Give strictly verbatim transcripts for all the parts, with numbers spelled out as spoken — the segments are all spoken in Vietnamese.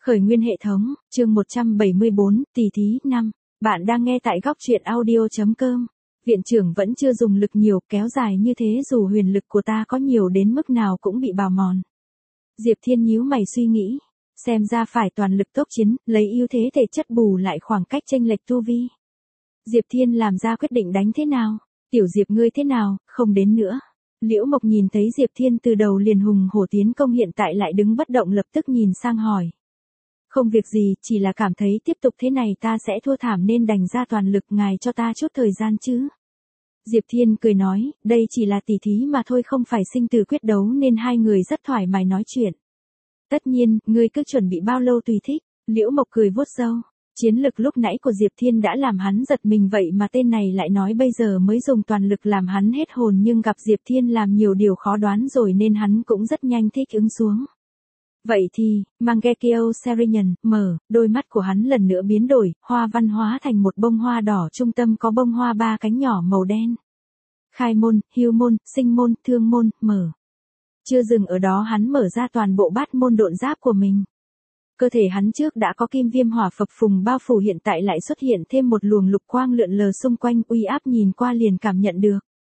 Khởi nguyên hệ thống, chương một trăm bảy mươi bốn, tỷ thí năm. Bạn đang nghe tại góc truyện audio chấm com. Viện trưởng vẫn chưa dùng lực nhiều, kéo dài như thế dù huyền lực của ta có nhiều đến mức nào cũng bị bào mòn. Diệp Thiên nhíu mày suy nghĩ. Xem ra phải toàn lực tốc chiến, lấy ưu thế thể chất bù lại khoảng cách chênh lệch tu vi. Diệp Thiên làm ra quyết định đánh thế nào? Tiểu Diệp ngươi thế nào, không đến nữa. Liễu Mộc nhìn thấy Diệp Thiên từ đầu liền hùng hổ tiến công hiện tại lại đứng bất động lập tức nhìn sang hỏi. Không việc gì, chỉ là cảm thấy tiếp tục thế này ta sẽ thua thảm nên đành ra toàn lực, ngài cho ta chút thời gian chứ. Diệp Thiên cười nói, đây chỉ là tỉ thí mà thôi, không phải sinh tử quyết đấu nên hai người rất thoải mái nói chuyện. Tất nhiên, ngươi cứ chuẩn bị bao lâu tùy thích. Liễu Mộc cười vuốt râu. Chiến lực lúc nãy của Diệp Thiên đã làm hắn giật mình, vậy mà tên này lại nói bây giờ mới dùng toàn lực làm hắn hết hồn, nhưng gặp Diệp Thiên làm nhiều điều khó đoán rồi nên hắn cũng rất nhanh thích ứng xuống. Vậy thì, Mangekyo Serenian, mở, đôi mắt của hắn lần nữa biến đổi, hoa văn hóa thành một bông hoa đỏ, trung tâm có bông hoa ba cánh nhỏ màu đen. Khai môn, hưu môn, sinh môn, thương môn, mở. Chưa dừng ở đó, hắn mở ra toàn bộ bát môn độn giáp của mình. Cơ thể hắn trước đã có kim viêm hỏa phập phùng bao phủ, hiện tại lại xuất hiện thêm một luồng lục quang lượn lờ xung quanh, uy áp nhìn qua liền cảm nhận được.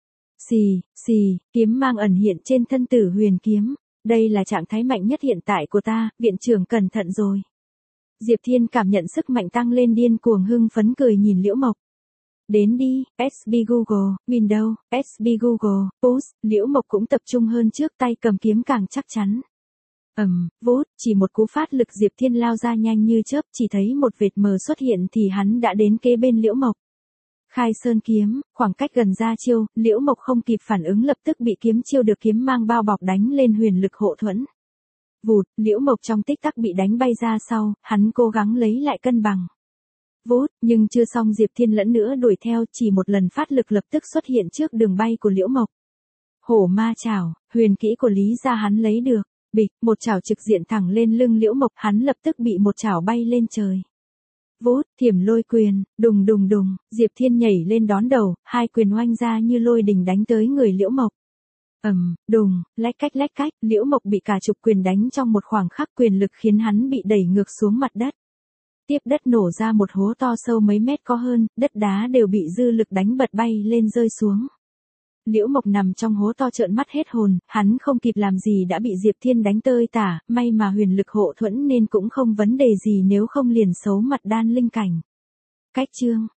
Xì, xì, kiếm mang ẩn hiện trên thân Tử Huyền kiếm. Đây là trạng thái mạnh nhất hiện tại của ta, viện trưởng cẩn thận rồi. Diệp Thiên cảm nhận sức mạnh tăng lên điên cuồng hưng phấn cười nhìn Liễu Mộc. Đến đi, ét bê Google, Windows, ét bê Google, Push, Liễu Mộc cũng tập trung hơn trước, tay cầm kiếm càng chắc chắn. Ầm, um, vút, chỉ một cú phát lực Diệp Thiên lao ra nhanh như chớp, chỉ thấy một vệt mờ xuất hiện thì hắn đã đến kế bên Liễu Mộc. Khai Sơn kiếm, khoảng cách gần ra chiêu, Liễu Mộc không kịp phản ứng lập tức bị kiếm chiêu được kiếm mang bao bọc đánh lên huyền lực hộ thuẫn. Vụt, Liễu Mộc trong tích tắc bị đánh bay ra sau, hắn cố gắng lấy lại cân bằng. Vút, nhưng chưa xong Diệp Thiên lẫn nữa đuổi theo, chỉ một lần phát lực lập tức xuất hiện trước đường bay của Liễu Mộc. Hổ ma chảo, huyền kỹ của Lý gia hắn lấy được, bịch, một chảo trực diện thẳng lên lưng Liễu Mộc, hắn lập tức bị một chảo bay lên trời. Vút, thiểm lôi quyền, đùng đùng đùng, Diệp Thiên nhảy lên đón đầu, hai quyền oanh ra như lôi đình đánh tới người Liễu Mộc. Ầm, um, đùng, lách cách lách cách, Liễu Mộc bị cả chục quyền đánh trong một khoảng khắc, quyền lực khiến hắn bị đẩy ngược xuống mặt đất. Tiếp đất nổ ra một hố to sâu mấy mét có hơn, đất đá đều bị dư lực đánh bật bay lên rơi xuống. Liễu Mộc nằm trong hố to trợn mắt hết hồn, hắn không kịp làm gì đã bị Diệp Thiên đánh tơi tả, may mà huyền lực hộ thuẫn nên cũng không vấn đề gì, nếu không liền xấu mặt đan linh cảnh. Cách chương